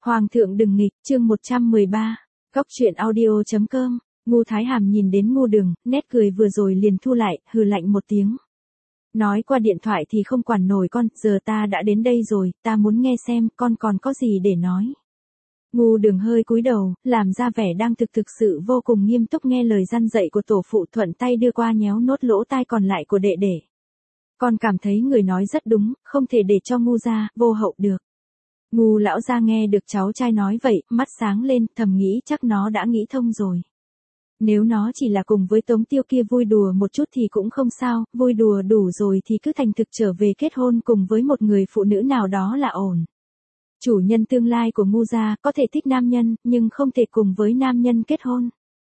Hoàng thượng đừng nghịch, chương 113. Góc truyện audio.com. Ngu Thái Hàm nhìn đến Ngu Đường, nét cười vừa rồi liền thu lại, hừ lạnh một tiếng. Nói qua điện thoại thì không quản nổi con, giờ ta đã đến đây rồi, ta muốn nghe xem con còn có gì để nói. Ngu Đường hơi cúi đầu, làm ra vẻ đang thực sự vô cùng nghiêm túc nghe lời răn dạy của tổ phụ, thuận tay đưa qua nhéo nốt lỗ tai còn lại của đệ đệ. Con cảm thấy người nói rất đúng, không thể để cho Ngu gia vô hậu được. Ngu lão gia nghe được cháu trai nói vậy, mắt sáng lên, thầm nghĩ chắc nó đã nghĩ thông rồi. Nếu nó chỉ là cùng với Tống Tiêu kia vui đùa một chút thì cũng không sao, vui đùa đủ rồi thì cứ thành thực trở về kết hôn cùng với một người phụ nữ nào đó là ổn. Chủ nhân tương lai của Ngu gia có thể thích nam nhân, nhưng không thể cùng với nam nhân kết hôn.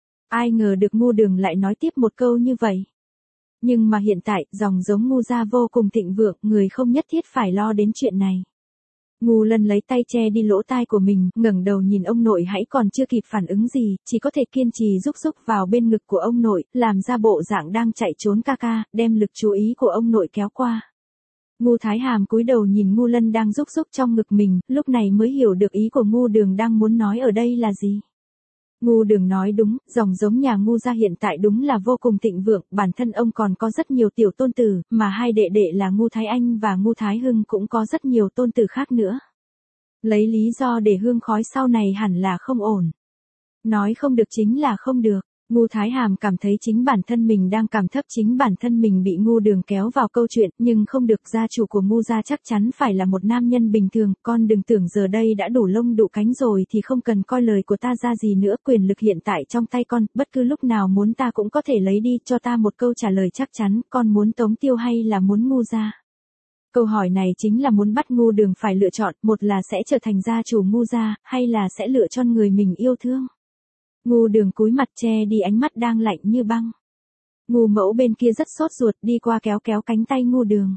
Ai ngờ được Ngu Đường lại nói tiếp một câu như vậy. Nhưng mà hiện tại, dòng giống Ngu gia vô cùng thịnh vượng, người không nhất thiết phải lo đến chuyện này. Ngu Lân lấy tay che đi lỗ tai của mình, ngẩng đầu nhìn ông nội hãy còn chưa kịp phản ứng gì, chỉ có thể kiên trì rúc vào bên ngực của ông nội, làm ra bộ dạng đang chạy trốn ca ca, đem lực chú ý của ông nội kéo qua. Ngu Thái Hàm cúi đầu nhìn Ngu Lân đang rúc trong ngực mình, lúc này mới hiểu được ý của Ngu Đường đang muốn nói ở đây là gì. Ngu Đường nói đúng, dòng giống nhà Ngu gia hiện tại đúng là vô cùng thịnh vượng, bản thân ông còn có rất nhiều tiểu tôn tử, mà hai đệ đệ là Ngu Thái Anh và Ngu Thái Hưng cũng có rất nhiều tôn tử khác nữa. Lấy lý do để hương khói sau này hẳn là không ổn. Nói không được chính là không được. Ngu Thái Hàm cảm thấy chính bản thân mình đang cảm thấp, chính bản thân mình bị Ngu Đường kéo vào câu chuyện, nhưng không được, gia chủ của Ngu gia chắc chắn phải là một nam nhân bình thường, con đừng tưởng giờ đây đã đủ lông đủ cánh rồi thì không cần coi lời của ta ra gì nữa, quyền lực hiện tại trong tay con, bất cứ lúc nào muốn ta cũng có thể lấy đi, cho ta một câu trả lời chắc chắn, con muốn Tống Tiêu hay là muốn Ngu gia? Câu hỏi này chính là muốn bắt Ngu Đường phải lựa chọn, một là sẽ trở thành gia chủ Ngu gia, hay là sẽ lựa chọn người mình yêu thương. Ngu Đường cúi mặt che đi ánh mắt đang lạnh như băng. Ngu mẫu bên kia rất sốt ruột, đi qua kéo cánh tay Ngu Đường.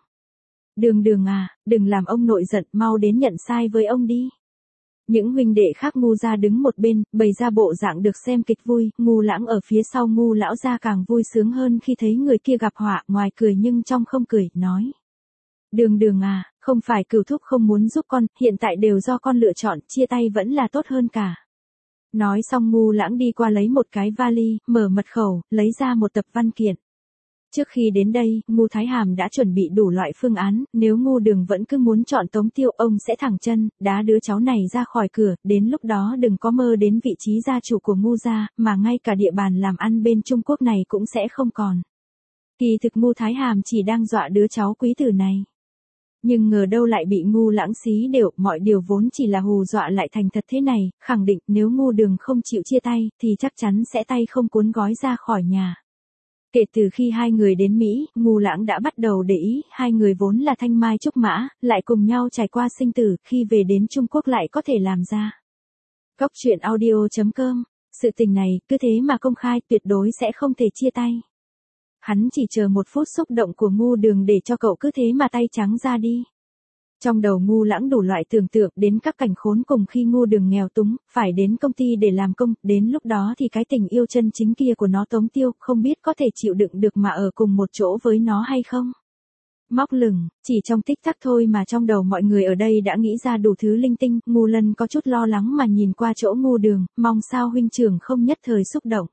Đường à, đừng làm ông nội giận, mau đến nhận sai với ông đi. Những huynh đệ khác Ngu gia đứng một bên, bày ra bộ dạng được xem kịch vui, Ngu Lãng ở phía sau Ngu lão gia càng vui sướng hơn khi thấy người kia gặp họa, ngoài cười nhưng trong không cười, nói. Đường à, không phải cửu thúc không muốn giúp con, hiện tại đều do con lựa chọn, chia tay vẫn là tốt hơn cả. Nói xong Ngu Lãng đi qua lấy một cái vali, mở mật khẩu, lấy ra một tập văn kiện. Trước khi đến đây, Ngu Thái Hàm đã chuẩn bị đủ loại phương án, nếu Ngu Đường vẫn cứ muốn chọn Tống Tiêu, ông sẽ thẳng chân, đá đứa cháu này ra khỏi cửa, đến lúc đó đừng có mơ đến vị trí gia chủ của Ngu gia, mà ngay cả địa bàn làm ăn bên Trung Quốc này cũng sẽ không còn. Kỳ thực Ngu Thái Hàm chỉ đang dọa đứa cháu quý tử này. Nhưng ngờ đâu lại bị Ngu Lãng xí đều, mọi điều vốn chỉ là hù dọa lại thành thật thế này, khẳng định nếu Ngu Đường không chịu chia tay, thì chắc chắn sẽ tay không cuốn gói ra khỏi nhà. Kể từ khi hai người đến Mỹ, Ngu Lãng đã bắt đầu để ý, hai người vốn là thanh mai trúc mã, lại cùng nhau trải qua sinh tử, khi về đến Trung Quốc lại có thể làm ra. Góc truyện audio.com, sự tình này, cứ thế mà công khai, tuyệt đối sẽ không thể chia tay. Hắn chỉ chờ một phút xúc động của Ngu Đường để cho cậu cứ thế mà tay trắng ra đi. Trong đầu Ngu Lãng đủ loại tưởng tượng đến các cảnh khốn cùng khi Ngu Đường nghèo túng, phải đến công ty để làm công, đến lúc đó thì cái tình yêu chân chính kia của nó Tống Tiêu, không biết có thể chịu đựng được mà ở cùng một chỗ với nó hay không. Móc lửng, chỉ trong tích tắc thôi mà trong đầu mọi người ở đây đã nghĩ ra đủ thứ linh tinh, Ngu Lân có chút lo lắng mà nhìn qua chỗ Ngu Đường, mong sao huynh trưởng không nhất thời xúc động.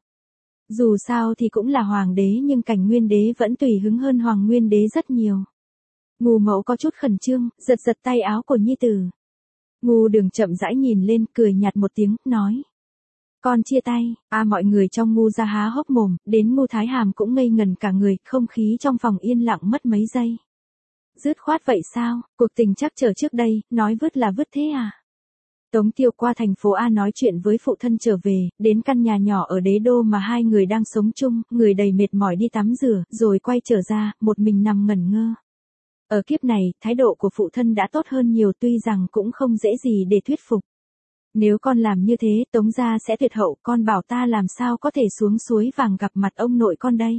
Dù sao thì cũng là hoàng đế nhưng Cảnh Nguyên đế vẫn tùy hứng hơn Hoàng Nguyên đế rất nhiều. Ngu mẫu có chút khẩn trương, giật tay áo của nhi tử. Ngu Đường chậm rãi nhìn lên, cười nhạt một tiếng, nói. Con chia tay, mọi người trong Ngu gia há hốc mồm, đến Ngu Thái Hàm cũng ngây ngần cả người, không khí trong phòng yên lặng mất mấy giây. Dứt khoát vậy sao, cuộc tình chắc chờ trước đây, nói vứt là vứt thế à? Tống Tiêu qua thành phố A nói chuyện với phụ thân trở về, đến căn nhà nhỏ ở Đế Đô mà hai người đang sống chung, người đầy mệt mỏi đi tắm rửa, rồi quay trở ra, một mình nằm ngẩn ngơ. Ở kiếp này, thái độ của phụ thân đã tốt hơn nhiều tuy rằng cũng không dễ gì để thuyết phục. Nếu con làm như thế, Tống gia sẽ tuyệt hậu, con bảo ta làm sao có thể xuống suối vàng gặp mặt ông nội con đây.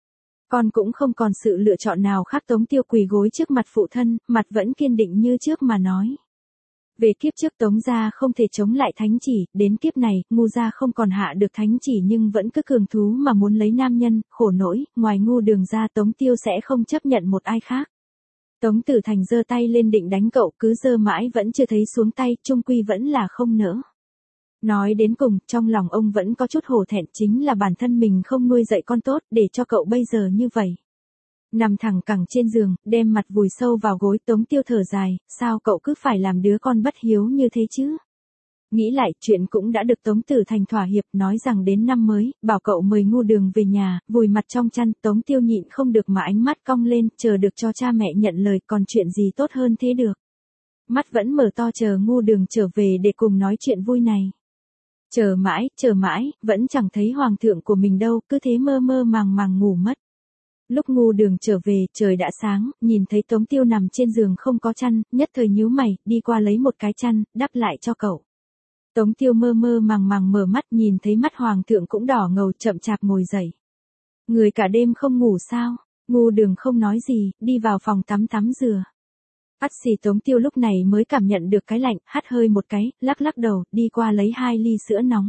Con cũng không còn sự lựa chọn nào khác. Tống Tiêu quỳ gối trước mặt phụ thân, mặt vẫn kiên định như trước mà nói. Về kiếp trước Tống gia không thể chống lại thánh chỉ, đến kiếp này, Ngu gia không còn hạ được thánh chỉ nhưng vẫn cứ cường thú mà muốn lấy nam nhân, khổ nỗi, ngoài Ngu Đường ra Tống Tiêu sẽ không chấp nhận một ai khác. Tống Tử Thành giơ tay lên định đánh cậu, cứ giơ mãi vẫn chưa thấy xuống tay, chung quy vẫn là không nỡ. Nói đến cùng, trong lòng ông vẫn có chút hổ thẹn, chính là bản thân mình không nuôi dạy con tốt, để cho cậu bây giờ như vậy. Nằm thẳng cẳng trên giường, đem mặt vùi sâu vào gối, Tống Tiêu thở dài, sao cậu cứ phải làm đứa con bất hiếu như thế chứ? Nghĩ lại, chuyện cũng đã được Tống Tử Thành thỏa hiệp, nói rằng đến năm mới, bảo cậu mời Ngu Đường về nhà, vùi mặt trong chăn, Tống Tiêu nhịn không được mà ánh mắt cong lên, chờ được cho cha mẹ nhận lời, còn chuyện gì tốt hơn thế được. Mắt vẫn mở to chờ Ngu Đường trở về để cùng nói chuyện vui này. Chờ mãi, vẫn chẳng thấy hoàng thượng của mình đâu, cứ thế mơ mơ màng ngủ mất. Lúc Ngu Đường trở về, trời đã sáng, nhìn thấy Tống Tiêu nằm trên giường không có chăn, nhất thời nhíu mày, đi qua lấy một cái chăn, đắp lại cho cậu. Tống Tiêu mơ mơ màng mở mắt, nhìn thấy mắt hoàng thượng cũng đỏ ngầu, chậm chạp ngồi dậy. Người cả đêm không ngủ sao? Ngu Đường không nói gì, đi vào phòng tắm rửa. Ắt xì Tống Tiêu lúc này mới cảm nhận được cái lạnh, hắt hơi một cái, lắc đầu, đi qua lấy 2 ly sữa nóng.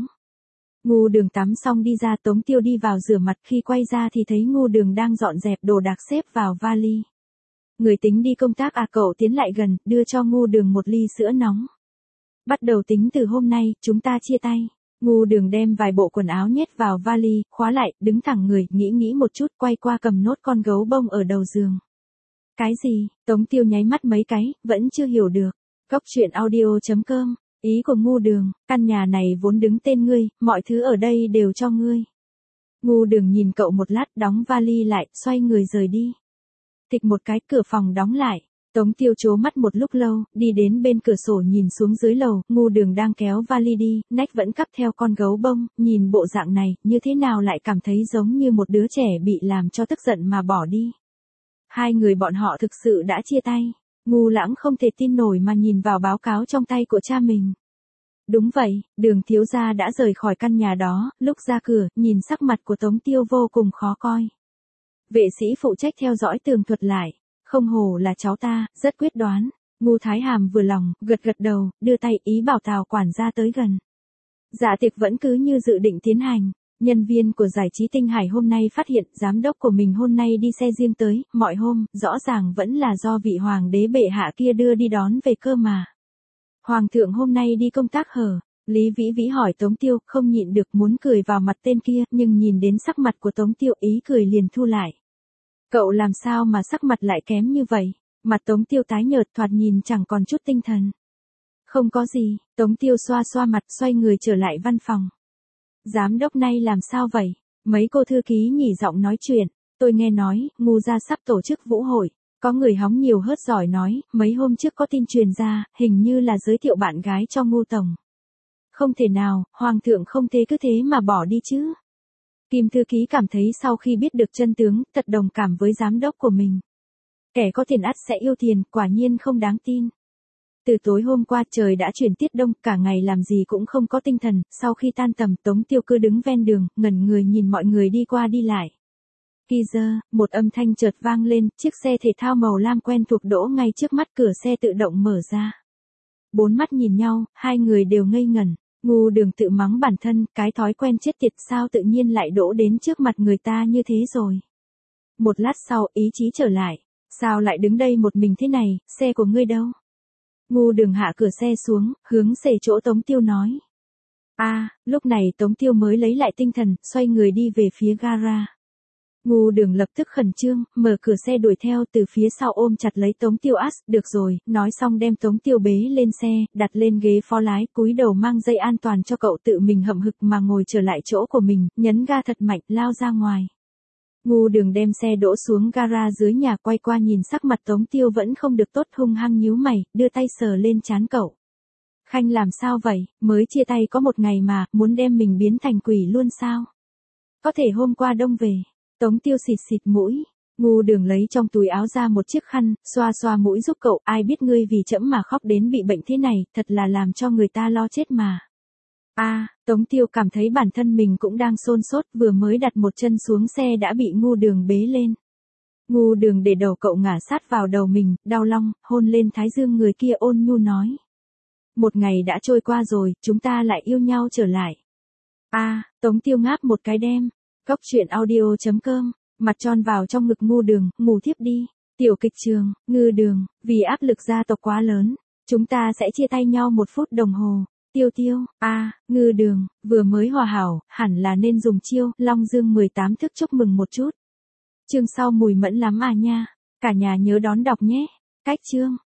Ngu Đường tắm xong đi ra, Tống Tiêu đi vào rửa mặt, khi quay ra thì thấy Ngu Đường đang dọn dẹp đồ đạc xếp vào vali. Người tính đi công tác à? Cậu tiến lại gần, đưa cho Ngu Đường một ly sữa nóng. Bắt đầu tính từ hôm nay, chúng ta chia tay. Ngu Đường đem vài bộ quần áo nhét vào vali, khóa lại, đứng thẳng người, nghĩ một chút, quay qua cầm nốt con gấu bông ở đầu giường. Cái gì? Tống Tiêu nháy mắt mấy cái, vẫn chưa hiểu được. Góc truyện audio.com, ý của Ngu Đường, căn nhà này vốn đứng tên ngươi, mọi thứ ở đây đều cho ngươi. Ngu Đường nhìn cậu một lát, đóng vali lại, xoay người rời đi. Tịch một cái, cửa phòng đóng lại. Tống Tiêu trố mắt một lúc lâu, đi đến bên cửa sổ nhìn xuống dưới lầu, Ngu Đường đang kéo vali đi, nách vẫn cắp theo con gấu bông, nhìn bộ dạng này, như thế nào lại cảm thấy giống như một đứa trẻ bị làm cho tức giận mà bỏ đi. Hai người bọn họ thực sự đã chia tay. Ngu Lãng không thể tin nổi mà nhìn vào báo cáo trong tay của cha mình. Đúng vậy, Đường thiếu gia đã rời khỏi căn nhà đó, lúc ra cửa, nhìn sắc mặt của Tống Tiêu vô cùng khó coi. Vệ sĩ phụ trách theo dõi tường thuật lại. Không hổ là cháu ta, rất quyết đoán. Ngu Thái Hàm vừa lòng, gật đầu, đưa tay ý bảo Tào quản gia tới gần. Dạ tiệc vẫn cứ như dự định tiến hành. Nhân viên của giải trí Tinh Hải hôm nay phát hiện giám đốc của mình hôm nay đi xe riêng tới, mọi hôm, rõ ràng vẫn là do vị hoàng đế bệ hạ kia đưa đi đón về cơ mà. Hoàng thượng hôm nay đi công tác hở? Lý Vĩ Vĩ hỏi Tống Tiêu, không nhịn được muốn cười vào mặt tên kia, nhưng nhìn đến sắc mặt của Tống Tiêu ý cười liền thu lại. Cậu làm sao mà sắc mặt lại kém như vậy? Mặt Tống Tiêu tái nhợt, thoạt nhìn chẳng còn chút tinh thần. Không có gì, Tống Tiêu xoa mặt, xoay người trở lại văn phòng. Giám đốc nay làm sao vậy? Mấy cô thư ký nhỉ giọng nói chuyện. Tôi nghe nói, Ngu gia sắp tổ chức vũ hội. Có người hóng nhiều hớt giỏi nói, mấy hôm trước có tin truyền ra, hình như là giới thiệu bạn gái cho Ngu tổng. Không thể nào, hoàng thượng không thế cứ thế mà bỏ đi chứ. Kim thư ký cảm thấy sau khi biết được chân tướng, thật đồng cảm với giám đốc của mình. Kẻ có tiền ắt sẽ yêu tiền, quả nhiên không đáng tin. Từ tối hôm qua trời đã chuyển tiết đông, cả ngày làm gì cũng không có tinh thần, sau khi tan tầm Tống Tiêu cứ đứng ven đường, ngẩn người nhìn mọi người đi qua đi lại. Kỳ giờ, một âm thanh chợt vang lên, chiếc xe thể thao màu lam quen thuộc đỗ ngay trước mắt, cửa xe tự động mở ra. Bốn mắt nhìn nhau, hai người đều ngây ngẩn. Ngu Đường tự mắng bản thân, cái thói quen chết tiệt sao tự nhiên lại đỗ đến trước mặt người ta như thế rồi. Một lát sau, ý chí trở lại. Sao lại đứng đây một mình thế này, xe của ngươi đâu? Ngu Đường hạ cửa xe xuống, hướng về chỗ Tống Tiêu nói. Lúc này Tống Tiêu mới lấy lại tinh thần, xoay người đi về phía gara. Ngu Đường lập tức khẩn trương, mở cửa xe đuổi theo, từ phía sau ôm chặt lấy Tống Tiêu. Được rồi, nói xong đem Tống Tiêu bế lên xe, đặt lên ghế phó lái, cúi đầu mang dây an toàn cho cậu, tự mình hậm hực mà ngồi trở lại chỗ của mình, nhấn ga thật mạnh, lao ra ngoài. Ngu Đường đem xe đỗ xuống gara dưới nhà, quay qua nhìn sắc mặt Tống Tiêu vẫn không được tốt, hung hăng nhíu mày, đưa tay sờ lên trán cậu. Khanh làm sao vậy, mới chia tay có một ngày mà, muốn đem mình biến thành quỷ luôn sao? Có thể hôm qua đông về. Tống Tiêu xịt mũi. Ngu Đường lấy trong túi áo ra một chiếc khăn, xoa mũi giúp cậu, ai biết ngươi vì trẫm mà khóc đến bị bệnh thế này, thật là làm cho người ta lo chết mà. Tống Tiêu cảm thấy bản thân mình cũng đang xôn xốt, vừa mới đặt một chân xuống xe đã bị Ngu Đường bế lên. Ngu Đường để đầu cậu ngả sát vào đầu mình, đau long, hôn lên thái dương người kia, ôn nhu nói. Một ngày đã trôi qua rồi, chúng ta lại yêu nhau trở lại. Tống Tiêu ngáp một cái đem. Góc truyện audio.com, mặt tròn vào trong ngực Ngu Đường, ngủ thiếp đi. Tiểu kịch trường, Ngư Đường, vì áp lực gia tộc quá lớn, chúng ta sẽ chia tay nhau 1 phút đồng hồ. Tiêu Tiêu, Ngư Đường, vừa mới hòa hảo, hẳn là nên dùng chiêu, Long Dương 18 thức chúc mừng một chút. Chương sau mùi mẫn lắm à nha. Cả nhà nhớ đón đọc nhé. Cách chương.